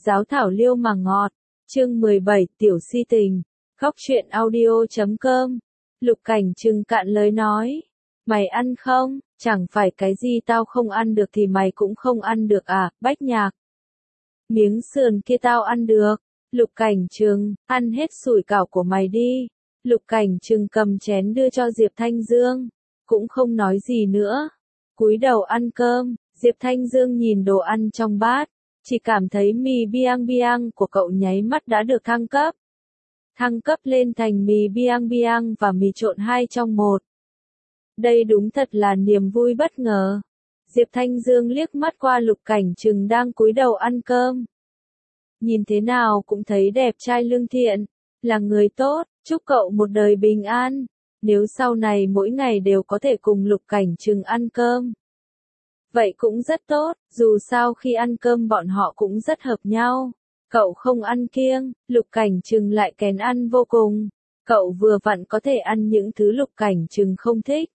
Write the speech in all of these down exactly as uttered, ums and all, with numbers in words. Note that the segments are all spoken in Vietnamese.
Giáo thảo liêu mà ngọt. Chương mười bảy, tiểu si tình. Góc truyện audio chấm com. Lục Cảnh Trừng cạn lời nói. Mày ăn không? Chẳng phải cái gì tao không ăn được thì mày cũng không ăn được à, Bách Nhạc. Miếng sườn kia tao ăn được. Lục Cảnh Trừng, ăn hết sủi cảo của mày đi. Lục Cảnh Trừng cầm chén đưa cho Diệp Thanh Dương. Cũng không nói gì nữa. Cúi đầu ăn cơm, Diệp Thanh Dương nhìn đồ ăn trong bát. Chỉ cảm thấy mì biang biang của cậu nháy mắt đã được thăng cấp. Thăng cấp lên thành mì biang biang và mì trộn hai trong một. Đây đúng thật là niềm vui bất ngờ. Diệp Thanh Dương liếc mắt qua Lục Cảnh Trừng đang cúi đầu ăn cơm. Nhìn thế nào cũng thấy đẹp trai lương thiện, là người tốt, chúc cậu một đời bình an. Nếu sau này mỗi ngày đều có thể cùng Lục Cảnh Trừng ăn cơm. Vậy cũng rất tốt, dù sao khi ăn cơm bọn họ cũng rất hợp nhau. Cậu không ăn kiêng, Lục Cảnh Trừng lại kén ăn vô cùng. Cậu vừa vặn có thể ăn những thứ Lục Cảnh Trừng không thích.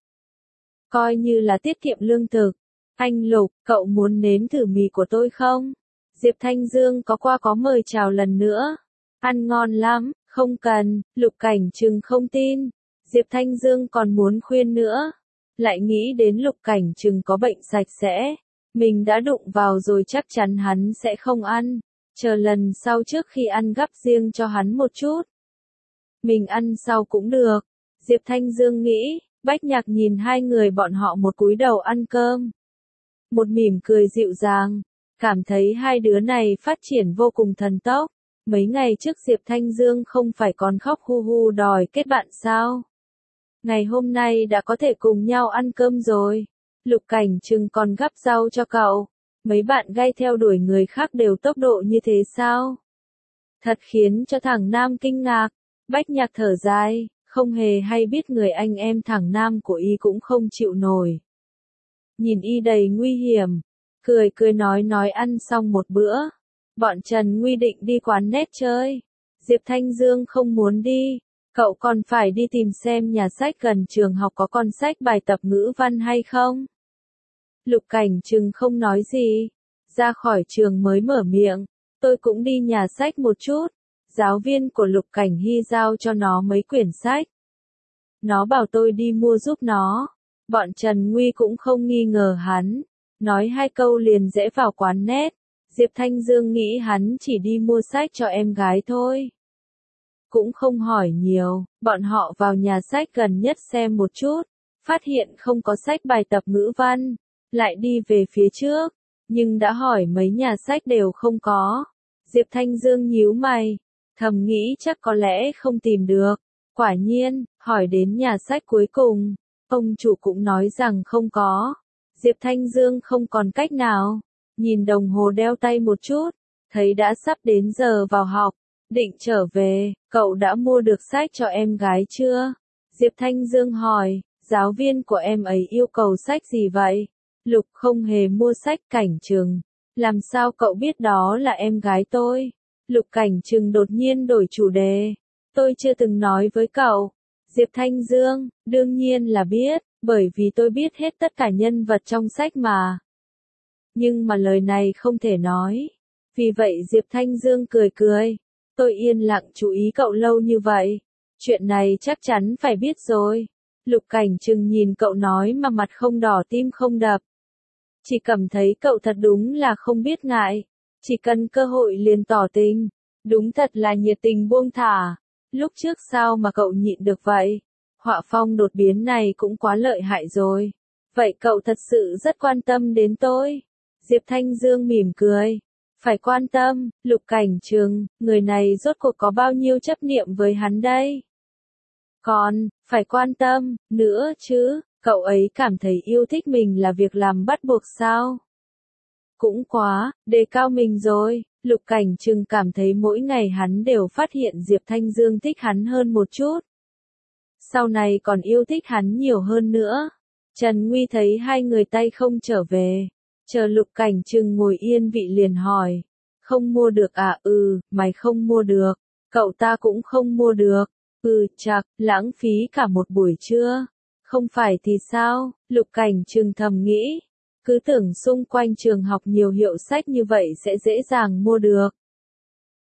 Coi như là tiết kiệm lương thực. Anh Lục, cậu muốn nếm thử mì của tôi không? Diệp Thanh Dương có qua có mời chào lần nữa. Ăn ngon lắm, không cần, Lục Cảnh Trừng không tin. Diệp Thanh Dương còn muốn khuyên nữa. Lại nghĩ đến Lục Cảnh Trừng có bệnh sạch sẽ. Mình đã đụng vào rồi chắc chắn hắn sẽ không ăn. Chờ lần sau trước khi ăn gắp riêng cho hắn một chút. Mình ăn sau cũng được. Diệp Thanh Dương nghĩ. Bách Nhạc nhìn hai người bọn họ một cúi đầu ăn cơm. Một mỉm cười dịu dàng. Cảm thấy hai đứa này phát triển vô cùng thần tốc. Mấy ngày trước Diệp Thanh Dương không phải còn khóc hu hu đòi kết bạn sao? Ngày hôm nay đã có thể cùng nhau ăn cơm rồi. Lục Cảnh Trừng còn gắp rau cho cậu. Mấy bạn gay theo đuổi người khác đều tốc độ như thế sao? Thật khiến cho thằng Nam kinh ngạc. Bách Nhạc thở dài, không hề hay biết người anh em thằng Nam của y cũng không chịu nổi. Nhìn y đầy nguy hiểm. Cười cười nói nói ăn xong một bữa. Bọn Trần Nguy định đi quán net chơi. Diệp Thanh Dương không muốn đi. Cậu còn phải đi tìm xem nhà sách gần trường học có con sách bài tập ngữ văn hay không. Lục Cảnh Trừng không nói gì. Ra khỏi trường mới mở miệng. Tôi cũng đi nhà sách một chút. Giáo viên của Lục Cảnh Hy giao cho nó mấy quyển sách. Nó bảo tôi đi mua giúp nó. Bọn Trần Nguy cũng không nghi ngờ hắn. Nói hai câu liền rẽ vào quán net. Diệp Thanh Dương nghĩ hắn chỉ đi mua sách cho em gái thôi. Cũng không hỏi nhiều, bọn họ vào nhà sách gần nhất xem một chút. Phát hiện không có sách bài tập ngữ văn. Lại đi về phía trước. Nhưng đã hỏi mấy nhà sách đều không có. Diệp Thanh Dương nhíu mày. Thầm nghĩ chắc có lẽ không tìm được. Quả nhiên, hỏi đến nhà sách cuối cùng. Ông chủ cũng nói rằng không có. Diệp Thanh Dương không còn cách nào. Nhìn đồng hồ đeo tay một chút. Thấy đã sắp đến giờ vào học. Định trở về, cậu đã mua được sách cho em gái chưa? Diệp Thanh Dương hỏi, giáo viên của em ấy yêu cầu sách gì vậy? Lục không hề mua sách. Cảnh Trừng. Làm sao cậu biết đó là em gái tôi? Lục Cảnh Trừng đột nhiên đổi chủ đề. Tôi chưa từng nói với cậu. Diệp Thanh Dương, đương nhiên là biết, bởi vì tôi biết hết tất cả nhân vật trong sách mà. Nhưng mà lời này không thể nói. Vì vậy Diệp Thanh Dương cười cười. Tôi yên lặng chú ý cậu lâu như vậy. Chuyện này chắc chắn phải biết rồi. Lục Cảnh Trừng nhìn cậu nói mà mặt không đỏ tim không đập. Chỉ cảm thấy cậu thật đúng là không biết ngại. Chỉ cần cơ hội liền tỏ tình. Đúng thật là nhiệt tình buông thả. Lúc trước sao mà cậu nhịn được vậy? Họa phong đột biến này cũng quá lợi hại rồi. Vậy cậu thật sự rất quan tâm đến tôi. Diệp Thanh Dương mỉm cười. Phải quan tâm, Lục Cảnh Trừng, người này rốt cuộc có bao nhiêu chấp niệm với hắn đây? Còn, phải quan tâm, nữa chứ, cậu ấy cảm thấy yêu thích mình là việc làm bắt buộc sao? Cũng quá, đề cao mình rồi. Lục Cảnh Trừng cảm thấy mỗi ngày hắn đều phát hiện Diệp Thanh Dương thích hắn hơn một chút. Sau này còn yêu thích hắn nhiều hơn nữa. Trần Nguy thấy hai người tay không trở về. Chờ Lục Cảnh Trừng ngồi yên vị liền hỏi. Không mua được à? Ừ, mày không mua được. Cậu ta cũng không mua được. Ừ, chạc, lãng phí cả một buổi trưa. Không phải thì sao? Lục Cảnh Trừng thầm nghĩ. Cứ tưởng xung quanh trường học nhiều hiệu sách như vậy sẽ dễ dàng mua được.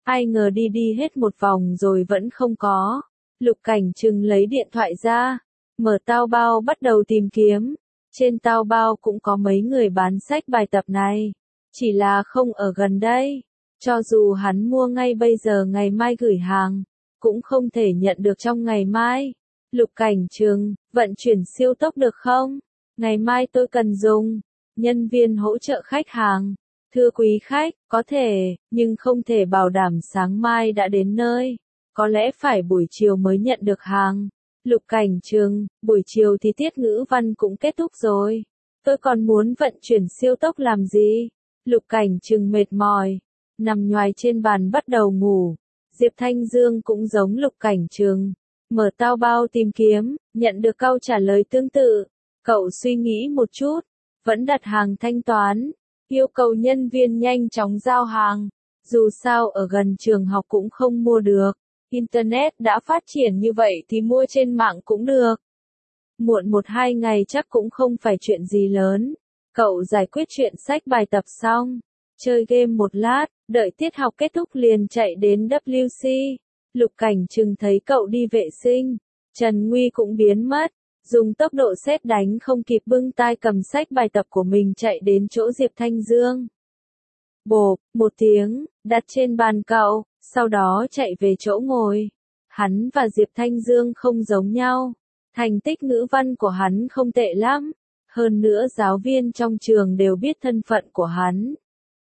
Ai ngờ đi đi hết một vòng rồi vẫn không có. Lục Cảnh Trừng lấy điện thoại ra, mở Taobao bắt đầu tìm kiếm. Trên Taobao cũng có mấy người bán sách bài tập này, chỉ là không ở gần đây. Cho dù hắn mua ngay bây giờ ngày mai gửi hàng, cũng không thể nhận được trong ngày mai. Lục Cảnh Trừng, vận chuyển siêu tốc được không? Ngày mai tôi cần dùng. Nhân viên hỗ trợ khách hàng. Thưa quý khách, có thể, nhưng không thể bảo đảm sáng mai đã đến nơi. Có lẽ phải buổi chiều mới nhận được hàng. Lục Cảnh Trừng, buổi chiều thì tiết ngữ văn cũng kết thúc rồi. Tôi còn muốn vận chuyển siêu tốc làm gì? Lục Cảnh Trừng mệt mỏi, nằm nhoài trên bàn bắt đầu ngủ. Diệp Thanh Dương cũng giống Lục Cảnh Trừng, mở Taobao tìm kiếm, nhận được câu trả lời tương tự. Cậu suy nghĩ một chút, vẫn đặt hàng thanh toán, yêu cầu nhân viên nhanh chóng giao hàng. Dù sao ở gần trường học cũng không mua được. Internet đã phát triển như vậy thì mua trên mạng cũng được. Muộn một hai ngày chắc cũng không phải chuyện gì lớn. Cậu giải quyết chuyện sách bài tập xong, chơi game một lát, đợi tiết học kết thúc liền chạy đến W C. Lục Cảnh Trừng thấy cậu đi vệ sinh, Trần Nguy cũng biến mất, dùng tốc độ sét đánh không kịp bưng tai cầm sách bài tập của mình chạy đến chỗ Diệp Thanh Dương. Bộp, một tiếng, đặt trên bàn cậu, sau đó chạy về chỗ ngồi. Hắn và Diệp Thanh Dương không giống nhau. Thành tích ngữ văn của hắn không tệ lắm. Hơn nữa giáo viên trong trường đều biết thân phận của hắn.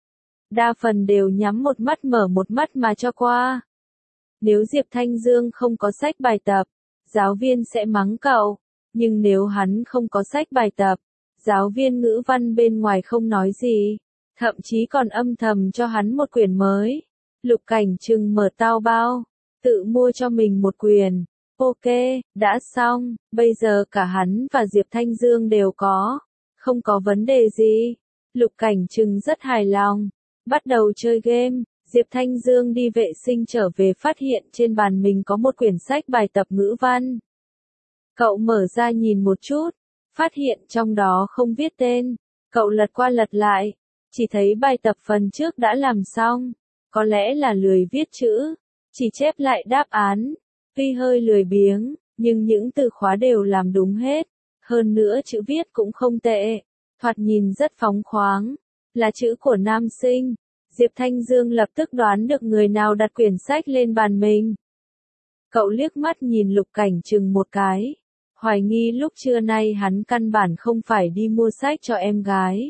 Đa phần đều nhắm một mắt mở một mắt mà cho qua. Nếu Diệp Thanh Dương không có sách bài tập, giáo viên sẽ mắng cậu. Nhưng nếu hắn không có sách bài tập, giáo viên ngữ văn bên ngoài không nói gì. Thậm chí còn âm thầm cho hắn một quyển mới. Lục Cảnh Trừng mở Taobao, tự mua cho mình một quyển. Ok, đã xong, bây giờ cả hắn và Diệp Thanh Dương đều có. Không có vấn đề gì. Lục Cảnh Trừng rất hài lòng. Bắt đầu chơi game, Diệp Thanh Dương đi vệ sinh trở về phát hiện trên bàn mình có một quyển sách bài tập ngữ văn. Cậu mở ra nhìn một chút, phát hiện trong đó không viết tên. Cậu lật qua lật lại, chỉ thấy bài tập phần trước đã làm xong. Có lẽ là lười viết chữ, chỉ chép lại đáp án. Tuy hơi lười biếng, nhưng những từ khóa đều làm đúng hết. Hơn nữa chữ viết cũng không tệ, thoạt nhìn rất phóng khoáng, là chữ của nam sinh. Diệp Thanh Dương lập tức đoán được người nào đặt quyển sách lên bàn mình. Cậu liếc mắt nhìn Lục Cảnh Trừng một cái, hoài nghi lúc trưa nay hắn căn bản không phải đi mua sách cho em gái,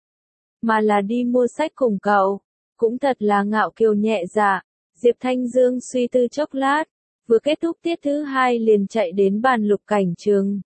mà là đi mua sách cùng cậu. Cũng thật là ngạo kiều nhẹ dạ. Diệp Thanh Dương suy tư chốc lát, vừa kết thúc tiết thứ hai liền chạy đến bàn Lục Cảnh Trừng.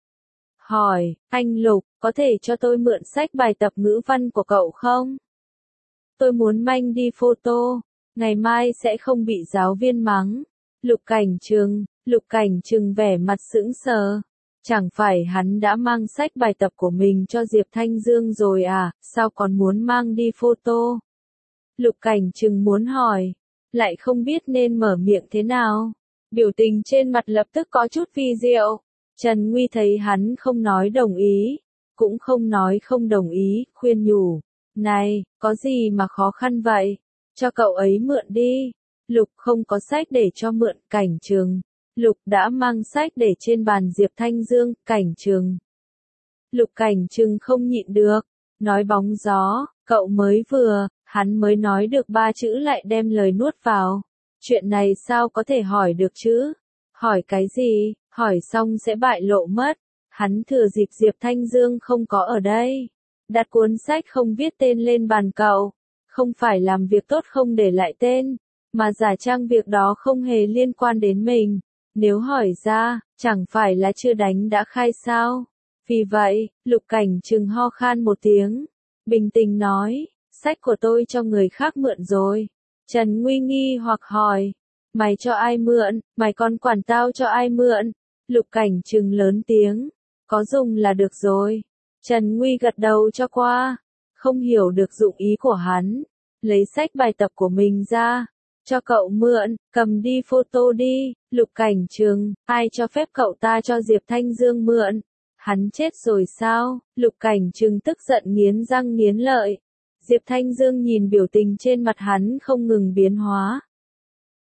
Hỏi, anh Lục, có thể cho tôi mượn sách bài tập ngữ văn của cậu không? Tôi muốn manh đi photo, ngày mai sẽ không bị giáo viên mắng. Lục Cảnh Trừng, Lục Cảnh Trừng vẻ mặt sững sờ. Chẳng phải hắn đã mang sách bài tập của mình cho Diệp Thanh Dương rồi à, sao còn muốn mang đi photo? Lục Cảnh Trừng muốn hỏi, lại không biết nên mở miệng thế nào. Biểu tình trên mặt lập tức có chút vi diệu. Trần Nguy thấy hắn không nói đồng ý, cũng không nói không đồng ý, khuyên nhủ. Này, có gì mà khó khăn vậy? Cho cậu ấy mượn đi. Lục không có sách để cho mượn. Cảnh Trừng. Lục đã mang sách để trên bàn Diệp Thanh Dương. Cảnh Trừng. Lục Cảnh Trừng không nhịn được. Nói bóng gió, cậu mới vừa, hắn mới nói được ba chữ lại đem lời nuốt vào. Chuyện này sao có thể hỏi được chứ? Hỏi cái gì? Hỏi xong sẽ bại lộ mất. Hắn thừa dịp Diệp Thanh Dương không có ở đây, đặt cuốn sách không viết tên lên bàn cậu. Không phải làm việc tốt không để lại tên, mà giả trang việc đó không hề liên quan đến mình. Nếu hỏi ra, chẳng phải là chưa đánh đã khai sao? Vì vậy, Lục Cảnh Trừng ho khan một tiếng, bình tĩnh nói, sách của tôi cho người khác mượn rồi. Trần Nguy nghi hoặc hỏi, mày cho ai mượn, mày còn quản tao cho ai mượn? Lục Cảnh Trừng lớn tiếng, có dùng là được rồi. Trần Nguy gật đầu cho qua, không hiểu được dụng ý của hắn, lấy sách bài tập của mình ra, cho cậu mượn, cầm đi photo đi. Lục Cảnh Trừng, ai cho phép cậu ta cho Diệp Thanh Dương mượn? Hắn chết rồi sao? Lục Cảnh Trừng tức giận nghiến răng nghiến lợi. Diệp Thanh Dương nhìn biểu tình trên mặt hắn không ngừng biến hóa,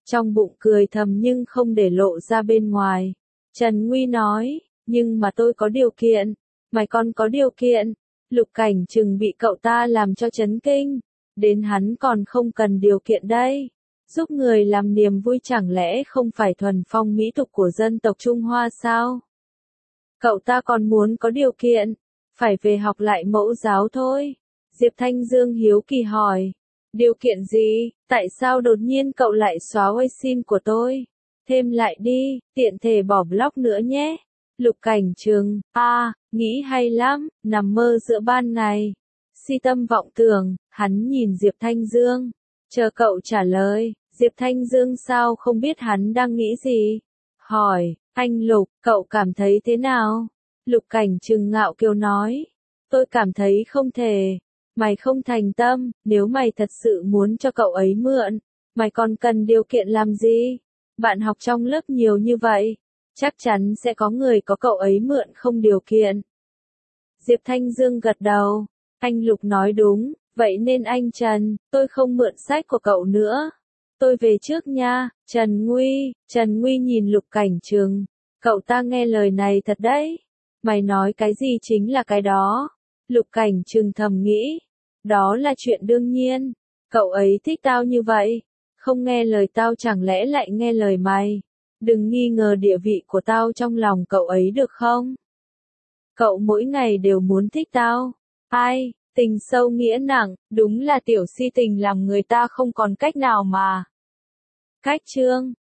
trong bụng cười thầm nhưng không để lộ ra bên ngoài. Trần Nguy nói, nhưng mà tôi có điều kiện. Mày còn có điều kiện? Lục Cảnh Trừng bị cậu ta làm cho chấn kinh. Đến hắn còn không cần điều kiện đây. Giúp người làm niềm vui chẳng lẽ không phải thuần phong mỹ tục của dân tộc Trung Hoa sao? Cậu ta còn muốn có điều kiện, phải về học lại mẫu giáo thôi. Diệp Thanh Dương hiếu kỳ hỏi, điều kiện gì, tại sao đột nhiên cậu lại xóa Weixin của tôi? Thêm lại đi, tiện thể bỏ block nữa nhé. Lục Cảnh Trừng, a, à, nghĩ hay lắm, nằm mơ giữa ban ngày. Si tâm vọng tưởng, hắn nhìn Diệp Thanh Dương, chờ cậu trả lời. Diệp Thanh Dương sao không biết hắn đang nghĩ gì? Hỏi, anh Lục, cậu cảm thấy thế nào? Lục Cảnh Trừng ngạo kiều nói, tôi cảm thấy không thể. Mày không thành tâm, nếu mày thật sự muốn cho cậu ấy mượn, mày còn cần điều kiện làm gì? Bạn học trong lớp nhiều như vậy, chắc chắn sẽ có người có cậu ấy mượn không điều kiện. Diệp Thanh Dương gật đầu, anh Lục nói đúng, vậy nên anh Trần, tôi không mượn sách của cậu nữa. Tôi về trước nha. Trần Nguy, Trần Nguy nhìn Lục Cảnh Trừng, cậu ta nghe lời này thật đấy. Mày nói cái gì chính là cái đó. Lục Cảnh Trừng thầm nghĩ, đó là chuyện đương nhiên. Cậu ấy thích tao như vậy, không nghe lời tao chẳng lẽ lại nghe lời mày. Đừng nghi ngờ địa vị của tao trong lòng cậu ấy được không? Cậu mỗi ngày đều muốn thích tao. Ai, tình sâu nghĩa nặng, đúng là tiểu si tình làm người ta không còn cách nào mà. Cách chương